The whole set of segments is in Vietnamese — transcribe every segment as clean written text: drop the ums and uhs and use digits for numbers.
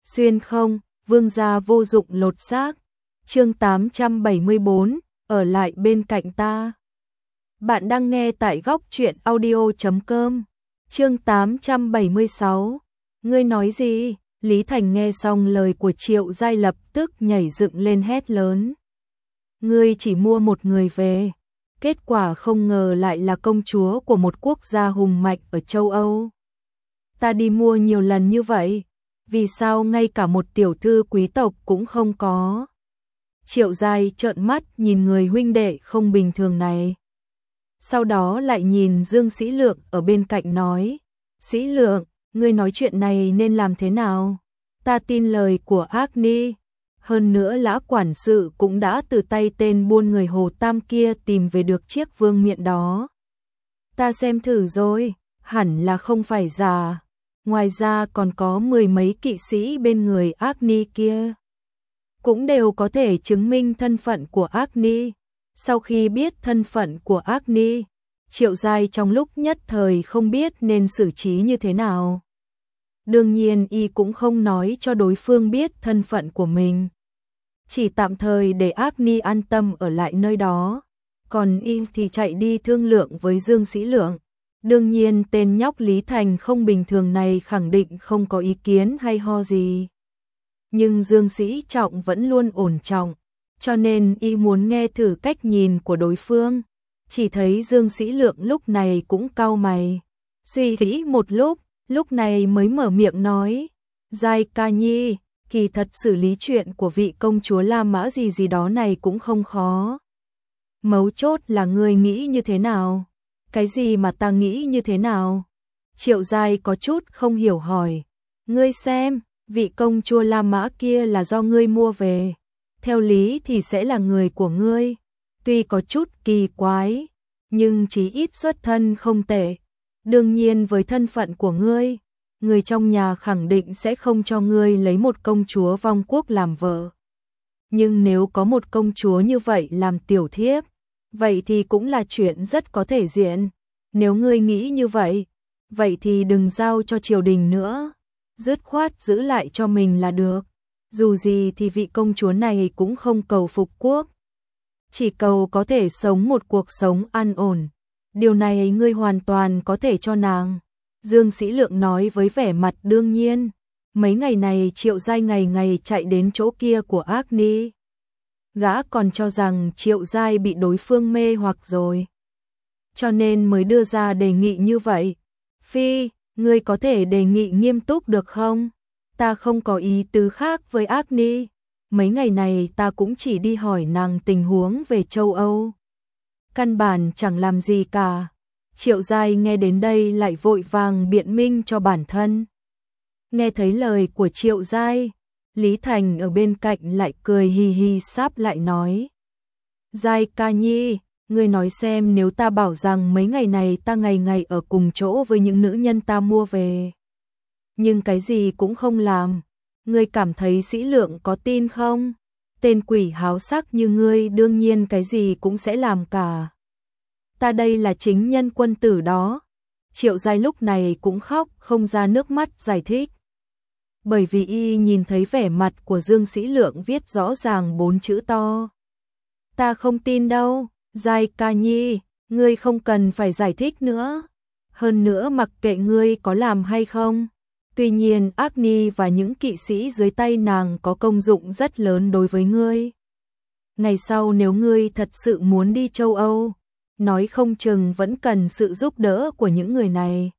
Xuyên không, vương gia vô dụng lột xác. Chương 874, ở lại bên cạnh ta. Bạn đang nghe tại góc truyện audio.com. Chương 876. Ngươi nói gì? Lý Thành nghe xong lời của Triệu Giai lập tức nhảy dựng lên hét lớn. Ngươi chỉ mua một người về, kết quả không ngờ lại là công chúa của một quốc gia hùng mạnh ở châu Âu. Ta đi mua nhiều lần như vậy, vì sao ngay cả một tiểu thư quý tộc cũng không có? Triệu Giai trợn mắt nhìn người huynh đệ không bình thường này. Sau đó lại nhìn Dương Sĩ Lượng ở bên cạnh nói, Sĩ Lượng, ngươi nói chuyện này nên làm thế nào? Ta tin lời của Agni. Hơn nữa lã quản sự cũng đã từ tay tên buôn người Hồ Tam kia tìm về được chiếc vương miện đó. Ta xem thử rồi, hẳn là không phải giả. Ngoài ra còn có 10 mấy kỵ sĩ bên người Agni kia, cũng đều có thể chứng minh thân phận của Agni. Sau khi biết thân phận của Agni, Triệu Giai trong lúc nhất thời không biết nên xử trí như thế nào. Đương nhiên y cũng không nói cho đối phương biết thân phận của mình, chỉ tạm thời để Agni an tâm ở lại nơi đó, còn y thì chạy đi thương lượng với Dương Sĩ Lượng. Đương nhiên tên nhóc Lý Thành không bình thường này khẳng định không có ý kiến hay ho gì. Nhưng Dương Sĩ Trọng vẫn luôn ổn trọng, cho nên y muốn nghe thử cách nhìn của đối phương. Chỉ thấy Dương Sĩ Lượng lúc này cũng cau mày, suy nghĩ một lúc này mới mở miệng nói, Giai ca nhi, kỳ thật xử lý chuyện của vị công chúa La Mã gì đó này cũng không khó. Mấu chốt là ngươi nghĩ như thế nào? Cái gì mà ta nghĩ như thế nào? Triệu Giai có chút không hiểu hỏi, ngươi xem, vị công chúa La Mã kia là do ngươi mua về, theo lý thì sẽ là người của ngươi. Tuy có chút kỳ quái, nhưng chí ít xuất thân không tệ. Đương nhiên với thân phận của ngươi, người trong nhà khẳng định sẽ không cho ngươi lấy một công chúa vong quốc làm vợ. Nhưng nếu có một công chúa như vậy làm tiểu thiếp, vậy thì cũng là chuyện rất có thể diện. Nếu ngươi nghĩ như vậy, vậy thì đừng giao cho triều đình nữa, dứt khoát giữ lại cho mình là được. Dù gì thì vị công chúa này cũng không cầu phục quốc, chỉ cầu có thể sống một cuộc sống an ổn. Điều này ngươi hoàn toàn có thể cho nàng. Dương Sĩ Lượng nói với vẻ mặt đương nhiên. Mấy ngày này Triệu Giai ngày ngày chạy đến chỗ kia của Agni. Gã còn cho rằng Triệu Giai bị đối phương mê hoặc rồi, cho nên mới đưa ra đề nghị như vậy. Phi, ngươi có thể đề nghị nghiêm túc được không? Ta không có ý tứ khác với Agni. Mấy ngày này ta cũng chỉ đi hỏi nàng tình huống về châu Âu, căn bản chẳng làm gì cả. Triệu Giai nghe đến đây lại vội vàng biện minh cho bản thân. Nghe thấy lời của Triệu Giai, Lý Thành ở bên cạnh lại cười hi hi sáp lại nói, Giai ca nhi, ngươi nói xem, nếu ta bảo rằng mấy ngày này ta ngày ngày ở cùng chỗ với những nữ nhân ta mua về, nhưng cái gì cũng không làm, ngươi cảm thấy Sĩ Lượng có tin không? Tên quỷ háo sắc như ngươi đương nhiên cái gì cũng sẽ làm cả. Ta đây là chính nhân quân tử đó. Triệu Giai lúc này cũng khóc không ra nước mắt giải thích. Bởi vì y nhìn thấy vẻ mặt của Dương Sĩ Lượng viết rõ ràng 4 chữ to. Ta không tin đâu, Giai ca nhi, ngươi không cần phải giải thích nữa. Hơn nữa mặc kệ ngươi có làm hay không. Tuy nhiên Agni và những kỵ sĩ dưới tay nàng có công dụng rất lớn đối với ngươi. Ngày sau nếu ngươi thật sự muốn đi châu Âu, nói không chừng vẫn cần sự giúp đỡ của những người này.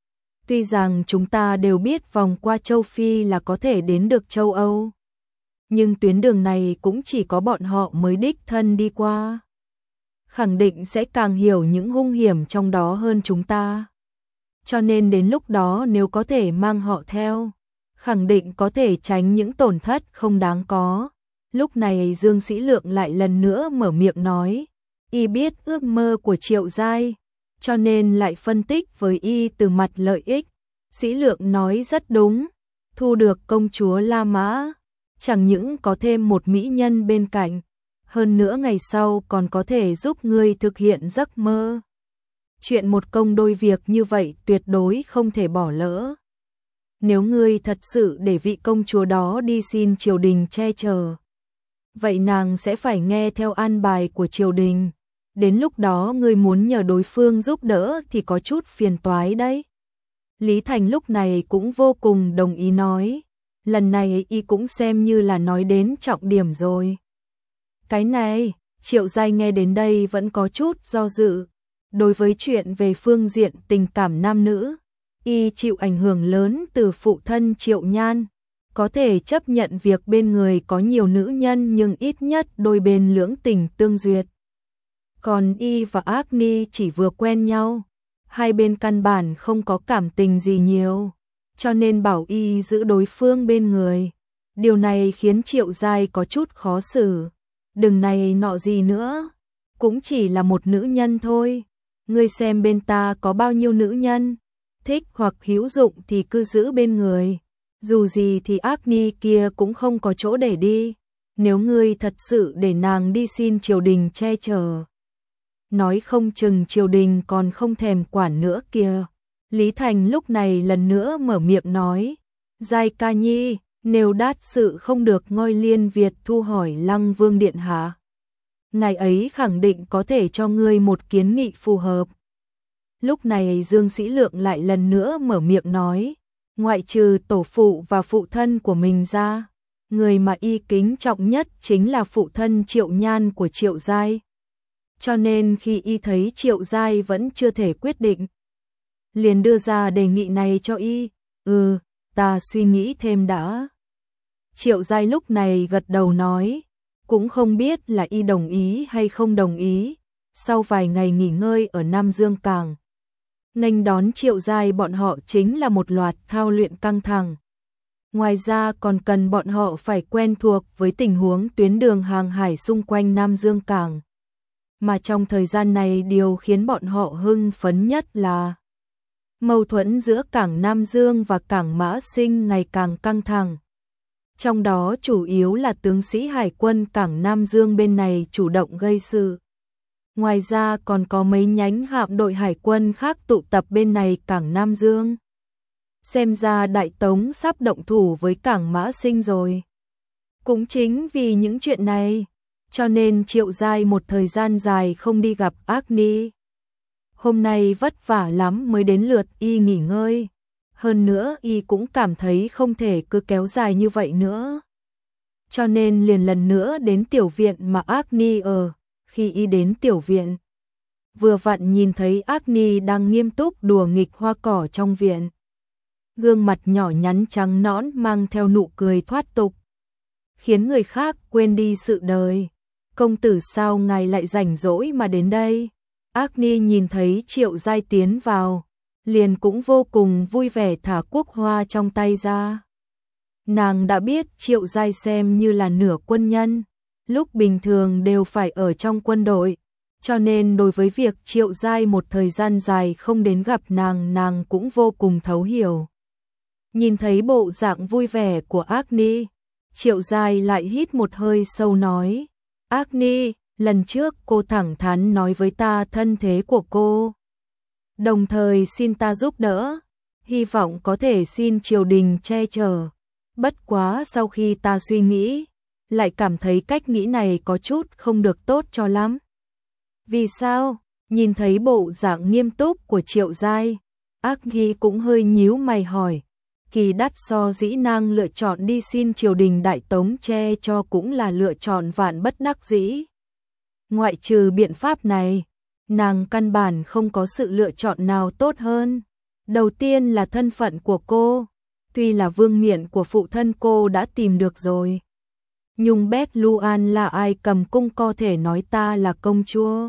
Tuy rằng chúng ta đều biết vòng qua châu Phi là có thể đến được châu Âu, nhưng tuyến đường này cũng chỉ có bọn họ mới đích thân đi qua. Khẳng định sẽ càng hiểu những hung hiểm trong đó hơn chúng ta. Cho nên đến lúc đó nếu có thể mang họ theo, khẳng định có thể tránh những tổn thất không đáng có. Lúc này Dương Sĩ Lượng lại lần nữa mở miệng nói, y biết ước mơ của Triệu Giai, cho nên lại phân tích với y từ mặt lợi ích. Sĩ Lượng nói rất đúng, thu được công chúa La Mã, chẳng những có thêm một mỹ nhân bên cạnh, hơn nữa ngày sau còn có thể giúp ngươi thực hiện giấc mơ. Chuyện một công đôi việc như vậy tuyệt đối không thể bỏ lỡ. nếu ngươi thật sự để vị công chúa đó đi xin triều đình che chở, vậy nàng sẽ phải nghe theo an bài của triều đình. Đến lúc đó ngươi muốn nhờ đối phương giúp đỡ thì có chút phiền toái đấy. Lý Thành lúc này cũng vô cùng đồng ý nói. Lần này y cũng xem như là nói đến trọng điểm rồi. Cái này, Triệu Giai nghe đến đây vẫn có chút do dự. Đối với chuyện về phương diện tình cảm nam nữ, y chịu ảnh hưởng lớn từ phụ thân Triệu Nhan. Có thể chấp nhận việc bên người có nhiều nữ nhân nhưng ít nhất đôi bên lưỡng tình tương duyệt. Còn y và Agni chỉ vừa quen nhau, hai bên căn bản không có cảm tình gì nhiều, cho nên bảo y giữ đối phương bên người. Điều này khiến Triệu Giai có chút khó xử. Đừng này nọ gì nữa, cũng chỉ là một nữ nhân thôi. Ngươi xem bên ta có bao nhiêu nữ nhân, thích hoặc hữu dụng thì cứ giữ bên người. Dù gì thì Agni kia cũng không có chỗ để đi. Nếu ngươi thật sự để nàng đi xin triều đình che chở, nói không chừng triều đình còn không thèm quản nữa kìa. Lý Thành lúc này lần nữa mở miệng nói. Giai ca nhi, nếu đát sự không được ngôi Liên Việt thu hỏi Lăng Vương điện hạ, ngài ấy khẳng định có thể cho ngươi một kiến nghị phù hợp. Lúc này Dương Sĩ Lượng lại lần nữa mở miệng nói. Ngoại trừ tổ phụ và phụ thân của mình ra, người mà y kính trọng nhất chính là phụ thân Triệu Nhan của Triệu Giai. Cho nên khi y thấy Triệu Giai vẫn chưa thể quyết định, liền đưa ra đề nghị này cho y. Ta suy nghĩ thêm đã. Triệu Giai lúc này gật đầu nói, cũng không biết là y đồng ý hay không đồng ý. Sau vài ngày nghỉ ngơi ở Nam Dương Cảng, nghênh đón Triệu Giai bọn họ chính là một loạt thao luyện căng thẳng. Ngoài ra còn cần bọn họ phải quen thuộc với tình huống tuyến đường hàng hải xung quanh Nam Dương Cảng. Mà trong thời gian này điều khiến bọn họ hưng phấn nhất là mâu thuẫn giữa cảng Nam Dương và cảng Mã Sinh ngày càng căng thẳng. Trong đó chủ yếu là tướng sĩ hải quân cảng Nam Dương bên này chủ động gây sự. Ngoài ra còn có mấy nhánh hạm đội hải quân khác tụ tập bên này cảng Nam Dương. Xem ra Đại Tống sắp động thủ với cảng Mã Sinh rồi. Cũng chính vì những chuyện này, cho nên Triệu Giai một thời gian dài không đi gặp Agni. Hôm nay vất vả lắm mới đến lượt y nghỉ ngơi. Hơn nữa y cũng cảm thấy không thể cứ kéo dài như vậy nữa. Cho nên liền lần nữa đến tiểu viện mà Agni ở. Khi y đến tiểu viện, vừa vặn nhìn thấy Agni đang nghiêm túc đùa nghịch hoa cỏ trong viện. Gương mặt nhỏ nhắn trắng nõn mang theo nụ cười thoát tục, khiến người khác quên đi sự đời. Công tử sao ngài lại rảnh rỗi mà đến đây? Agni nhìn thấy Triệu Giai tiến vào, liền cũng vô cùng vui vẻ thả quốc hoa trong tay ra. Nàng đã biết Triệu Giai xem như là nửa quân nhân, lúc bình thường đều phải ở trong quân đội, cho nên đối với việc Triệu Giai một thời gian dài không đến gặp nàng cũng vô cùng thấu hiểu. Nhìn thấy bộ dạng vui vẻ của Agni, Triệu Giai lại hít một hơi sâu nói, Agni, lần trước cô thẳng thắn nói với ta thân thế của cô, đồng thời xin ta giúp đỡ, hy vọng có thể xin triều đình che chở. Bất quá sau khi ta suy nghĩ, lại cảm thấy cách nghĩ này có chút không được tốt cho lắm. Vì sao? Nhìn thấy bộ dạng nghiêm túc của Triệu Giai, Agni cũng hơi nhíu mày hỏi. Kỳ đắt so dĩ nàng lựa chọn đi xin triều đình Đại Tống che cho cũng là lựa chọn vạn bất đắc dĩ. Ngoại trừ biện pháp này, nàng căn bản không có sự lựa chọn nào tốt hơn. Đầu tiên là thân phận của cô, tuy là vương miện của phụ thân cô đã tìm được rồi. Nhưng Bet Luan là ai cầm cung có thể nói ta là công chúa.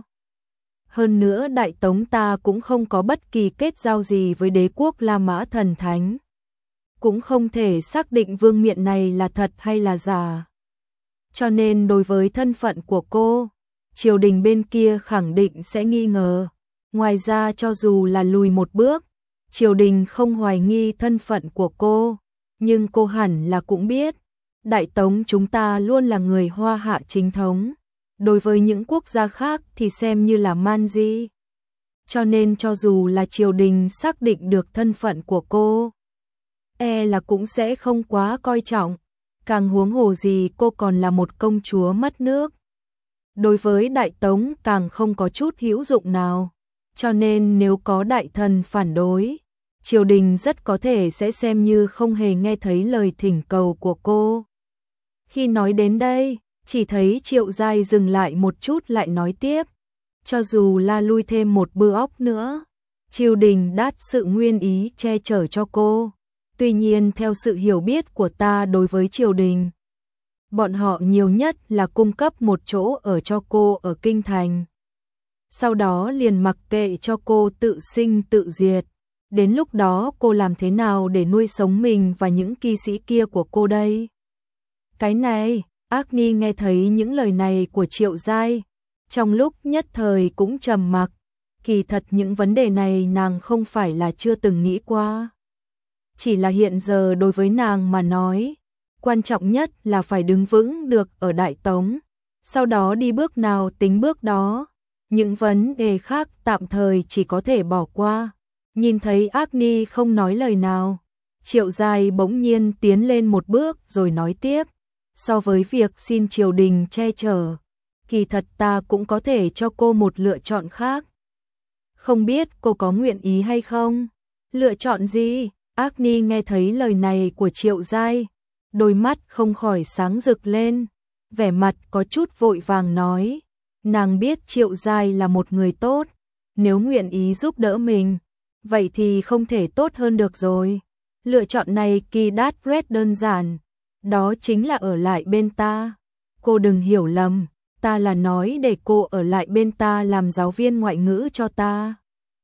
Hơn nữa Đại Tống ta cũng không có bất kỳ kết giao gì với đế quốc La Mã thần thánh. Cũng không thể xác định vương miện này là thật hay là giả. Cho nên đối với thân phận của cô, triều đình bên kia khẳng định sẽ nghi ngờ. Ngoài ra cho dù là lùi một bước, triều đình không hoài nghi thân phận của cô, nhưng cô hẳn là cũng biết, Đại Tống chúng ta luôn là người Hoa Hạ chính thống, đối với những quốc gia khác thì xem như là man di. Cho nên cho dù là triều đình xác định được thân phận của cô, là cũng sẽ không quá coi trọng, càng huống hồ gì cô còn là một công chúa mất nước. Đối với Đại Tống càng không có chút hữu dụng nào, cho nên nếu có đại thần phản đối, triều đình rất có thể sẽ xem như không hề nghe thấy lời thỉnh cầu của cô. Khi nói đến đây, chỉ thấy Triệu Giai dừng lại một chút lại nói tiếp, cho dù la lui thêm một bư óc nữa, triều đình đát sự nguyên ý che chở cho cô. Tuy nhiên theo sự hiểu biết của ta đối với triều đình, bọn họ nhiều nhất là cung cấp một chỗ ở cho cô ở kinh thành. Sau đó liền mặc kệ cho cô tự sinh tự diệt. Đến lúc đó cô làm thế nào để nuôi sống mình và những kỵ sĩ kia của cô đây? Cái này, Agni nghe thấy những lời này của Triệu Giai, trong lúc nhất thời cũng trầm mặc. Kỳ thật những vấn đề này nàng không phải là chưa từng nghĩ qua. Chỉ là hiện giờ đối với nàng mà nói, quan trọng nhất là phải đứng vững được ở Đại Tống, sau đó đi bước nào tính bước đó. Những vấn đề khác tạm thời chỉ có thể bỏ qua. Nhìn thấy Agni không nói lời nào, Triệu Giai bỗng nhiên tiến lên một bước rồi nói tiếp, so với việc xin triều đình che chở, kỳ thật ta cũng có thể cho cô một lựa chọn khác. Không biết cô có nguyện ý hay không? Lựa chọn gì? Agni nghe thấy lời này của Triệu Giai, đôi mắt không khỏi sáng rực lên, vẻ mặt có chút vội vàng nói, nàng biết Triệu Giai là một người tốt, nếu nguyện ý giúp đỡ mình, vậy thì không thể tốt hơn được rồi. Lựa chọn này kỳ đát rất đơn giản, đó chính là ở lại bên ta. Cô đừng hiểu lầm, ta là nói để cô ở lại bên ta làm giáo viên ngoại ngữ cho ta.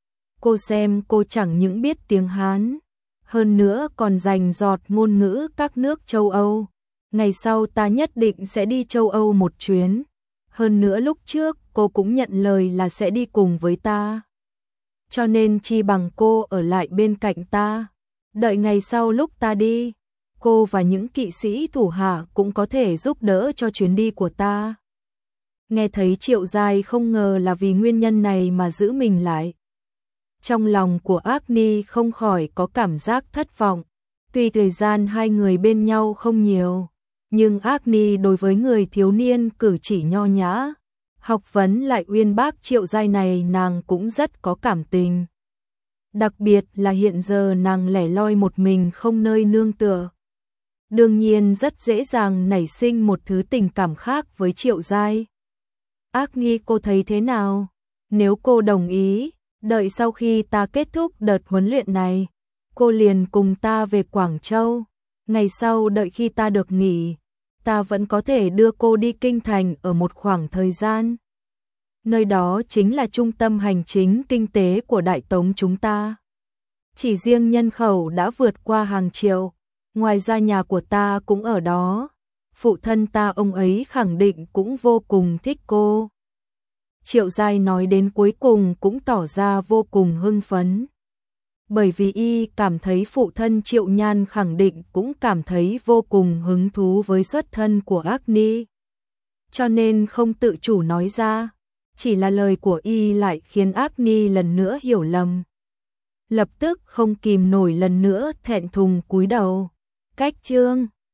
Cô xem cô chẳng những biết tiếng Hán, hơn nữa còn rành rọt ngôn ngữ các nước châu Âu. Ngày sau ta nhất định sẽ đi châu Âu một chuyến. Hơn nữa lúc trước cô cũng nhận lời là sẽ đi cùng với ta. Cho nên chi bằng cô ở lại bên cạnh ta. Đợi ngày sau lúc ta đi, cô và những kỵ sĩ thủ hạ cũng có thể giúp đỡ cho chuyến đi của ta. Nghe thấy Triệu Giai không ngờ là vì nguyên nhân này mà giữ mình lại. Trong lòng của Agni không khỏi có cảm giác thất vọng. Tuy thời gian hai người bên nhau không nhiều, nhưng Agni đối với người thiếu niên cử chỉ nho nhã, học vấn lại uyên bác Triệu Giai này nàng cũng rất có cảm tình. Đặc biệt là hiện giờ nàng lẻ loi một mình không nơi nương tựa. Đương nhiên rất dễ dàng nảy sinh một thứ tình cảm khác với Triệu Giai. Agni cô thấy thế nào? Nếu cô đồng ý, đợi sau khi ta kết thúc đợt huấn luyện này, cô liền cùng ta về Quảng Châu. Ngày sau đợi khi ta được nghỉ, ta vẫn có thể đưa cô đi kinh thành ở một khoảng thời gian. Nơi đó chính là trung tâm hành chính kinh tế của Đại Tống chúng ta. Chỉ riêng nhân khẩu đã vượt qua hàng triệu, ngoài ra nhà của ta cũng ở đó. Phụ thân ta ông ấy khẳng định cũng vô cùng thích cô. Triệu Giai nói đến cuối cùng cũng tỏ ra vô cùng hưng phấn. Bởi vì y cảm thấy phụ thân Triệu Nhan khẳng định cũng cảm thấy vô cùng hứng thú với xuất thân của Agni. Cho nên không tự chủ nói ra, chỉ là lời của y lại khiến Agni lần nữa hiểu lầm. Lập tức không kìm nổi lần nữa thẹn thùng cúi đầu. Cách chương